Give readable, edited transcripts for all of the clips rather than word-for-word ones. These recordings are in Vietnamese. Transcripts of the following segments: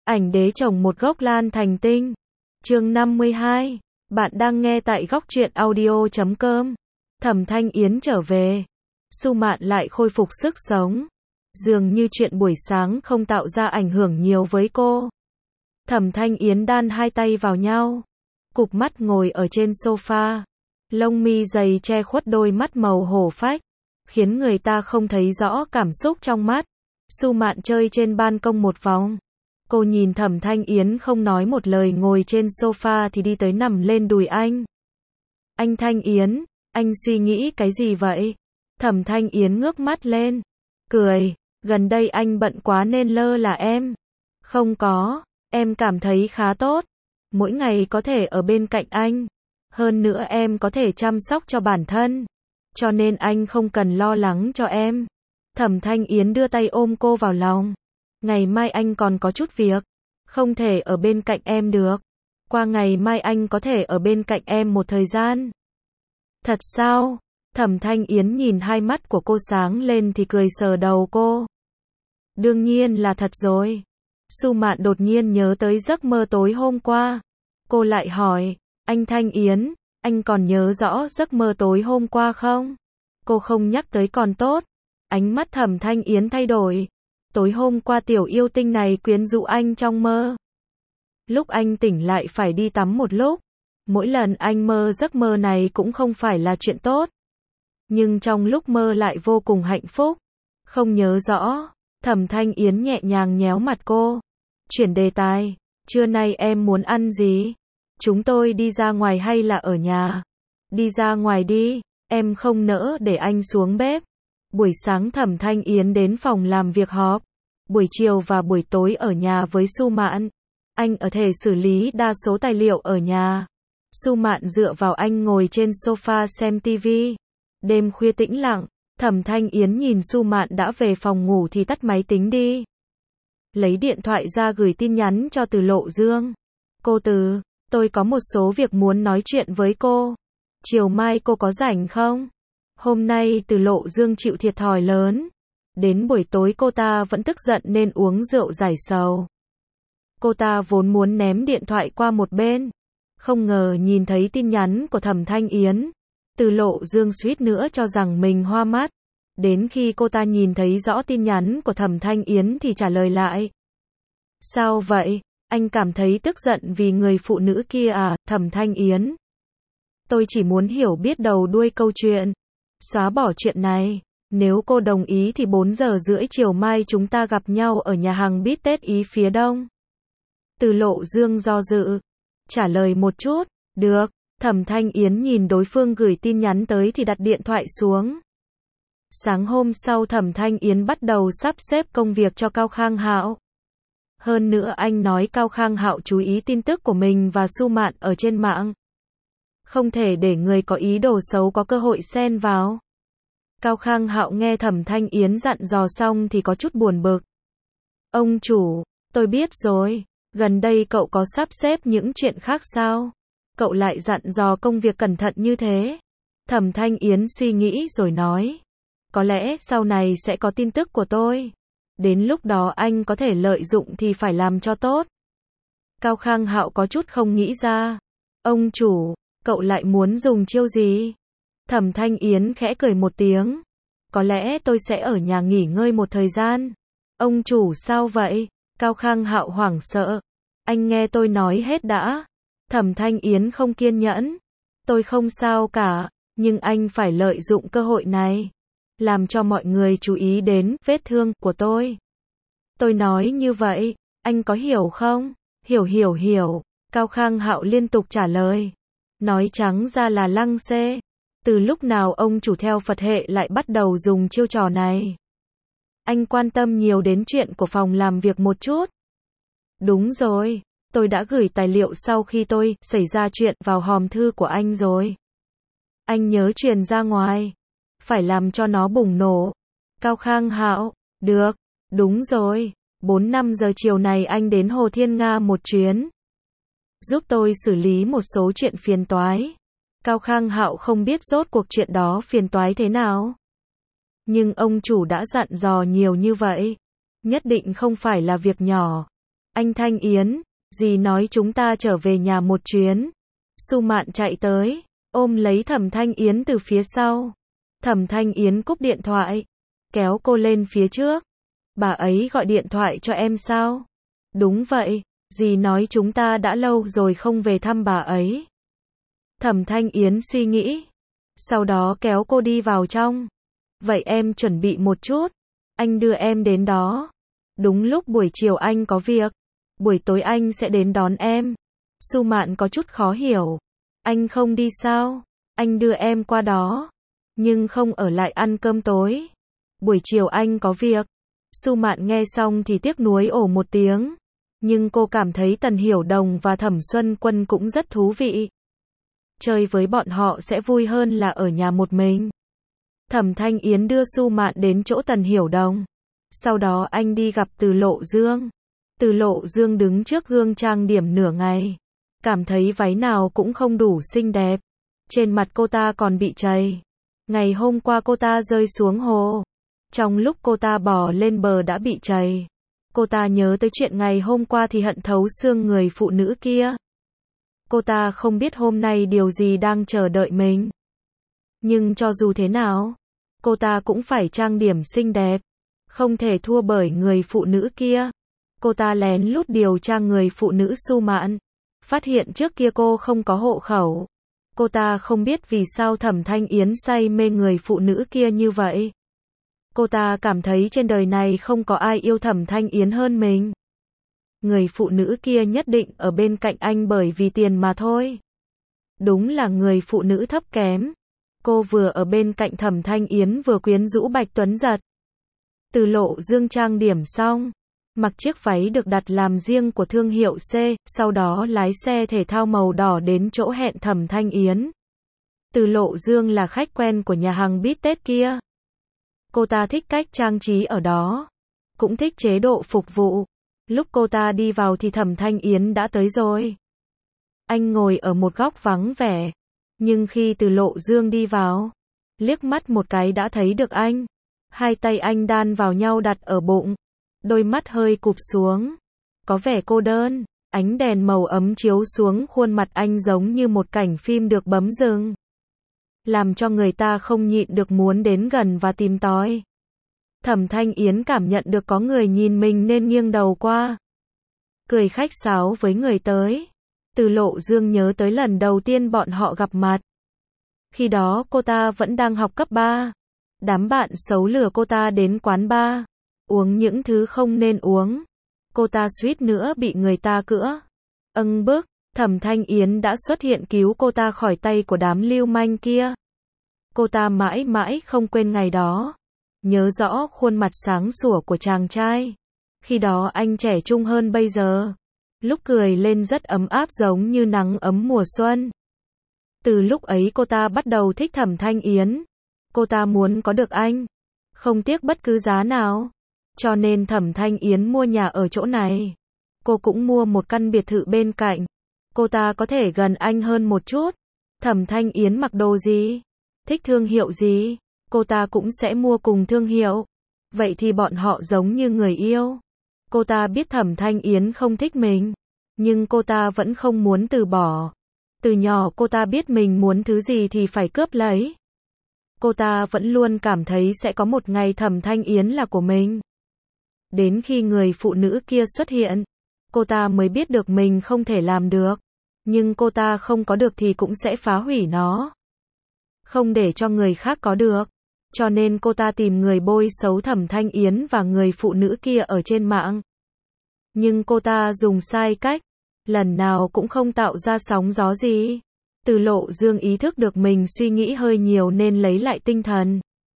Ảnh đế trồng một gốc lan thành tinh. Chương 52. Bạn đang nghe tại góc truyện audio.com. Thẩm Thanh Yến trở về. Su Mạn lại khôi phục sức sống. Dường như chuyện buổi sáng không tạo ra ảnh hưởng nhiều với cô. Thẩm Thanh Yến đan hai tay vào nhau. Cụp mắt ngồi ở trên sofa. Lông mi dày che khuất đôi mắt màu hổ phách, khiến người ta không thấy rõ cảm xúc trong mắt. Su Mạn chơi trên ban công một vòng. Cô nhìn Thẩm Thanh Yến không nói một lời ngồi trên sofa thì đi tới nằm lên đùi anh. Anh Thanh Yến, anh suy nghĩ cái gì vậy? Thẩm Thanh Yến ngước mắt lên, cười, gần đây anh bận quá nên lơ là em. Không có, em cảm thấy khá tốt. Mỗi ngày có thể ở bên cạnh anh. Hơn nữa em có thể chăm sóc cho bản thân. Cho nên anh không cần lo lắng cho em. Thẩm Thanh Yến đưa tay ôm cô vào lòng. Ngày mai anh còn có chút việc. Không thể ở bên cạnh em được. Qua ngày mai anh có thể ở bên cạnh em một thời gian. Thật sao? Thẩm Thanh Yến nhìn hai mắt của cô sáng lên thì cười sờ đầu cô. Đương nhiên là thật rồi. Su Mạn đột nhiên nhớ tới giấc mơ tối hôm qua. Cô lại hỏi, anh Thanh Yến, anh còn nhớ rõ giấc mơ tối hôm qua không? Cô không nhắc tới còn tốt. Ánh mắt Thẩm Thanh Yến thay đổi. Tối hôm qua tiểu yêu tinh này quyến rũ anh trong mơ. Lúc anh tỉnh lại phải đi tắm một lúc. Mỗi lần anh mơ giấc mơ này cũng không phải là chuyện tốt. Nhưng trong lúc mơ lại vô cùng hạnh phúc. Không nhớ rõ. Thẩm Thanh Yến nhẹ nhàng nhéo mặt cô. Chuyển đề tài. Trưa nay em muốn ăn gì? Chúng tôi đi ra ngoài hay là ở nhà? Đi ra ngoài đi, em không nỡ để anh xuống bếp. Buổi sáng Thẩm Thanh Yến đến phòng làm việc họp. Buổi chiều và buổi tối ở nhà với Su Mạn. Anh ở thể xử lý đa số tài liệu ở nhà. Su Mạn dựa vào anh ngồi trên sofa xem TV. Đêm khuya tĩnh lặng, Thẩm Thanh Yến nhìn Su Mạn đã về phòng ngủ thì tắt máy tính đi. Lấy điện thoại ra gửi tin nhắn cho Từ Lộ Dương. Cô Từ, tôi có một số việc muốn nói chuyện với cô. Chiều mai cô có rảnh không? Hôm nay Từ Lộ Dương chịu thiệt thòi lớn. Đến buổi tối cô ta vẫn tức giận nên uống rượu giải sầu. Cô ta vốn muốn ném điện thoại qua một bên. Không ngờ nhìn thấy tin nhắn của Thẩm Thanh Yến. Từ Lộ Dương suýt nữa cho rằng mình hoa mắt. Đến khi cô ta nhìn thấy rõ tin nhắn của Thẩm Thanh Yến thì trả lời lại. Sao vậy? Anh cảm thấy tức giận vì người phụ nữ kia à, Thẩm Thanh Yến? Tôi chỉ muốn hiểu biết đầu đuôi câu chuyện. Xóa bỏ chuyện này. Nếu cô đồng ý thì 4 giờ rưỡi chiều mai chúng ta gặp nhau ở nhà hàng Bít Tết Ý phía đông. Từ Lộ Dương do dự. Trả lời một chút. Được. Thẩm Thanh Yến nhìn đối phương gửi tin nhắn tới thì đặt điện thoại xuống. Sáng hôm sau Thẩm Thanh Yến bắt đầu sắp xếp công việc cho Cao Khang Hạo. Hơn nữa anh nói Cao Khang Hạo chú ý tin tức của mình và Su Mạn ở trên mạng. Không thể để người có ý đồ xấu có cơ hội xen vào. Cao Khang Hạo nghe Thẩm Thanh Yến dặn dò xong thì có chút buồn bực. Ông chủ, tôi biết rồi, gần đây cậu có sắp xếp những chuyện khác sao? Cậu lại dặn dò công việc cẩn thận như thế. Thẩm Thanh Yến suy nghĩ rồi nói. Có lẽ sau này sẽ có tin tức của tôi. Đến lúc đó anh có thể lợi dụng thì phải làm cho tốt. Cao Khang Hạo có chút không nghĩ ra. Ông chủ, cậu lại muốn dùng chiêu gì? Thẩm Thanh Yến khẽ cười một tiếng. Có lẽ tôi sẽ ở nhà nghỉ ngơi một thời gian. Ông chủ sao vậy? Cao Khang Hạo hoảng sợ. Anh nghe tôi nói hết đã. Thẩm Thanh Yến không kiên nhẫn. Tôi không sao cả, nhưng anh phải lợi dụng cơ hội này. Làm cho mọi người chú ý đến vết thương của tôi. Tôi nói như vậy, anh có hiểu không? Hiểu. Cao Khang Hạo liên tục trả lời. Nói trắng ra là lăng xê. Từ lúc nào ông chủ theo Phật hệ lại bắt đầu dùng chiêu trò này? Anh quan tâm nhiều đến chuyện của phòng làm việc một chút. Đúng rồi, tôi đã gửi tài liệu sau khi tôi xảy ra chuyện vào hòm thư của anh rồi. Anh nhớ truyền ra ngoài. Phải làm cho nó bùng nổ. Cao Khang Hạo, được, đúng rồi, 4-5 giờ chiều này anh đến Hồ Thiên Nga một chuyến. Giúp tôi xử lý một số chuyện phiền toái. Cao Khang Hạo không biết rốt cuộc chuyện đó phiền toái thế nào. Nhưng ông chủ đã dặn dò nhiều như vậy. Nhất định không phải là việc nhỏ. Anh Thanh Yến, dì nói chúng ta trở về nhà một chuyến. Su Mạn chạy tới, ôm lấy Thẩm Thanh Yến từ phía sau. Thẩm Thanh Yến cúp điện thoại, kéo cô lên phía trước. Bà ấy gọi điện thoại cho em sao? Đúng vậy, dì nói chúng ta đã lâu rồi không về thăm bà ấy. Thẩm Thanh Yến suy nghĩ, sau đó kéo cô đi vào trong. Vậy em chuẩn bị một chút, anh đưa em đến đó. Đúng lúc buổi chiều anh có việc, buổi tối anh sẽ đến đón em. Su Mạn có chút khó hiểu. Anh không đi sao? Anh đưa em qua đó, nhưng không ở lại ăn cơm tối. Buổi chiều anh có việc. Su Mạn nghe xong thì tiếc nuối ồ một tiếng. Nhưng cô cảm thấy Tần Hiểu Đồng và Thẩm Xuân Quân cũng rất thú vị. Chơi với bọn họ sẽ vui hơn là ở nhà một mình. Thẩm Thanh Yến đưa Su Mạn đến chỗ Tần Hiểu Đồng. Sau đó anh đi gặp Từ Lộ Dương. Từ Lộ Dương đứng trước gương trang điểm nửa ngày. Cảm thấy váy nào cũng không đủ xinh đẹp. Trên mặt cô ta còn bị trầy. Ngày hôm qua cô ta rơi xuống hồ. Trong lúc cô ta bò lên bờ đã bị trầy. Cô ta nhớ tới chuyện ngày hôm qua thì hận thấu xương người phụ nữ kia. Cô ta không biết hôm nay điều gì đang chờ đợi mình. Nhưng cho dù thế nào, cô ta cũng phải trang điểm xinh đẹp. Không thể thua bởi người phụ nữ kia. Cô ta lén lút điều tra người phụ nữ Su Mạn. Phát hiện trước kia cô không có hộ khẩu. Cô ta không biết vì sao Thẩm Thanh Yến say mê người phụ nữ kia như vậy. Cô ta cảm thấy trên đời này không có ai yêu Thẩm Thanh Yến hơn mình. Người phụ nữ kia nhất định ở bên cạnh anh bởi vì tiền mà thôi. Đúng là người phụ nữ thấp kém. Cô vừa ở bên cạnh Thẩm Thanh Yến vừa quyến rũ Bạch Tuấn Giật. Từ Lộ Dương trang điểm xong, mặc chiếc váy được đặt làm riêng của thương hiệu C, sau đó lái xe thể thao màu đỏ đến chỗ hẹn Thẩm Thanh Yến. Từ Lộ Dương là khách quen của nhà hàng bít tết kia. Cô ta thích cách trang trí ở đó, cũng thích chế độ phục vụ. Lúc cô ta đi vào thì Thẩm Thanh Yến đã tới rồi. Anh ngồi ở một góc vắng vẻ, nhưng khi Từ Lộ Dương đi vào, liếc mắt một cái đã thấy được anh. Hai tay anh đan vào nhau đặt ở bụng, đôi mắt hơi cụp xuống, có vẻ cô đơn. Ánh đèn màu ấm chiếu xuống khuôn mặt anh giống như một cảnh phim được bấm dừng, làm cho người ta không nhịn được muốn đến gần và tìm tòi. Thẩm Thanh Yến cảm nhận được có người nhìn mình nên nghiêng đầu qua, cười khách sáo với người tới. Từ Lộ Dương nhớ tới lần đầu tiên bọn họ gặp mặt. Khi đó cô ta vẫn đang học cấp 3. Đám bạn xấu lừa cô ta đến quán bar, uống những thứ không nên uống. Cô ta suýt nữa bị người ta cữa. Bức, Thẩm Thanh Yến đã xuất hiện cứu cô ta khỏi tay của đám lưu manh kia. Cô ta mãi mãi không quên ngày đó. Nhớ rõ khuôn mặt sáng sủa của chàng trai. Khi đó anh trẻ trung hơn bây giờ. Lúc cười lên rất ấm áp giống như nắng ấm mùa xuân. Từ lúc ấy cô ta bắt đầu thích Thẩm Thanh Yến. Cô ta muốn có được anh, không tiếc bất cứ giá nào. Cho nên Thẩm Thanh Yến mua nhà ở chỗ này. Cô cũng mua một căn biệt thự bên cạnh. Cô ta có thể gần anh hơn một chút. Thẩm Thanh Yến mặc đồ gì, thích thương hiệu gì, cô ta cũng sẽ mua cùng thương hiệu. Vậy thì bọn họ giống như người yêu. Cô ta biết Thẩm Thanh Yến không thích mình, nhưng cô ta vẫn không muốn từ bỏ. Từ nhỏ cô ta biết mình muốn thứ gì thì phải cướp lấy. Cô ta vẫn luôn cảm thấy sẽ có một ngày Thẩm Thanh Yến là của mình. Đến khi người phụ nữ kia xuất hiện, cô ta mới biết được mình không thể làm được. Nhưng cô ta không có được thì cũng sẽ phá hủy nó. Không để cho người khác có được. Cho nên cô ta tìm người bôi xấu Thẩm Thanh Yến và người phụ nữ kia ở trên mạng. Nhưng cô ta dùng sai cách. Lần nào cũng không tạo ra sóng gió gì. Từ Lộ Dương ý thức được mình suy nghĩ hơi nhiều nên lấy lại tinh thần.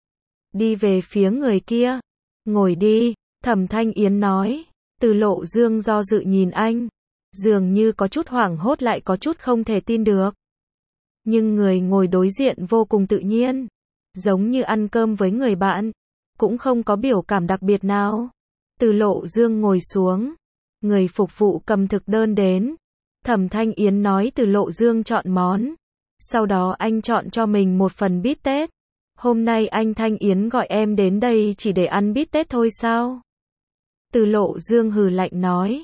Đi về phía người kia. Ngồi đi, Thẩm Thanh Yến nói. Từ Lộ Dương do dự nhìn anh. Dường như có chút hoảng hốt lại có chút không thể tin được. Nhưng người ngồi đối diện vô cùng tự nhiên. Giống như ăn cơm với người bạn. Cũng không có biểu cảm đặc biệt nào. Từ Lộ Dương ngồi xuống. Người phục vụ cầm thực đơn đến. Thẩm Thanh Yến nói Từ Lộ Dương chọn món. Sau đó anh chọn cho mình một phần bít tết. Hôm nay anh Thanh Yến gọi em đến đây chỉ để ăn bít tết thôi sao? Từ Lộ Dương hừ lạnh nói.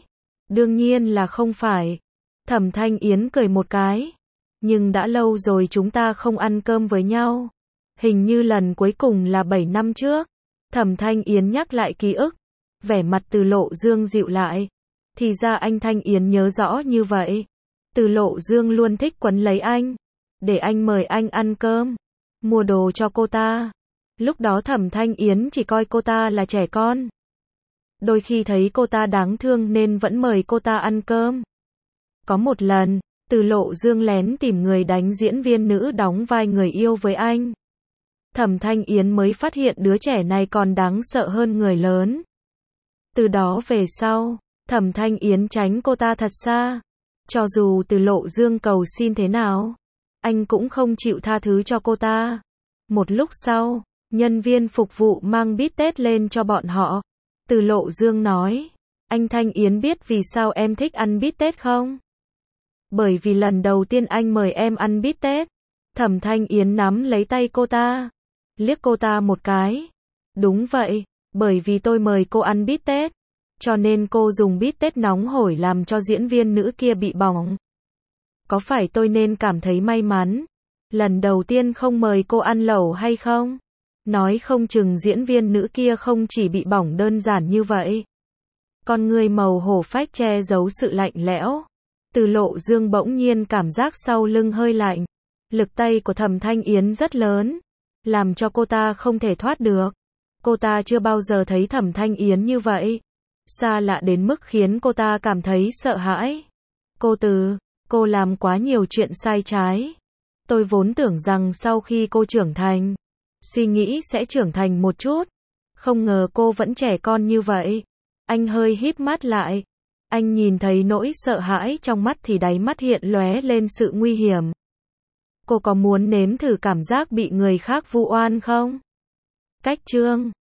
Đương nhiên là không phải. Thẩm Thanh Yến cười một cái. Nhưng đã lâu rồi chúng ta không ăn cơm với nhau. Hình như lần cuối cùng là 7 năm trước. Thẩm Thanh Yến nhắc lại ký ức. Vẻ mặt Từ Lộ Dương dịu lại. Thì ra anh Thanh Yến nhớ rõ như vậy. Từ Lộ Dương luôn thích quấn lấy anh. Để anh mời anh ăn cơm. Mua đồ cho cô ta. Lúc đó Thẩm Thanh Yến chỉ coi cô ta là trẻ con. Đôi khi thấy cô ta đáng thương nên vẫn mời cô ta ăn cơm. Có một lần, Từ Lộ Dương lén tìm người đánh diễn viên nữ đóng vai người yêu với anh. Thẩm Thanh Yến mới phát hiện đứa trẻ này còn đáng sợ hơn người lớn. Từ đó về sau, Thẩm Thanh Yến tránh cô ta thật xa. Cho dù Từ Lộ Dương cầu xin thế nào, anh cũng không chịu tha thứ cho cô ta. Một lúc sau, nhân viên phục vụ mang bít tết lên cho bọn họ. Từ Lộ Dương nói, anh Thanh Yến biết vì sao em thích ăn bít tết không? Bởi vì lần đầu tiên anh mời em ăn bít tết. Thẩm Thanh Yến nắm lấy tay cô ta, liếc cô ta một cái. Đúng vậy, bởi vì tôi mời cô ăn bít tết, cho nên cô dùng bít tết nóng hổi làm cho diễn viên nữ kia bị bỏng. Có phải tôi nên cảm thấy may mắn? Lần đầu tiên không mời cô ăn lẩu hay không? Nói không chừng diễn viên nữ kia không chỉ bị bỏng đơn giản như vậy. Con người màu hổ phách che giấu sự lạnh lẽo. Từ Lộ Dương bỗng nhiên cảm giác sau lưng hơi lạnh. Lực tay của Thẩm Thanh Yến rất lớn, làm cho cô ta không thể thoát được. Cô ta chưa bao giờ thấy Thẩm Thanh Yến như vậy. Xa lạ đến mức khiến cô ta cảm thấy sợ hãi. Cô làm quá nhiều chuyện sai trái. Tôi vốn tưởng rằng sau khi cô trưởng thành, suy nghĩ sẽ trưởng thành một chút. Không ngờ cô vẫn trẻ con như vậy. Anh hơi híp mắt lại. Anh nhìn thấy nỗi sợ hãi trong mắt thì đáy mắt hiện lóe lên sự nguy hiểm. Cô có muốn nếm thử cảm giác bị người khác vu oan không? Cách chương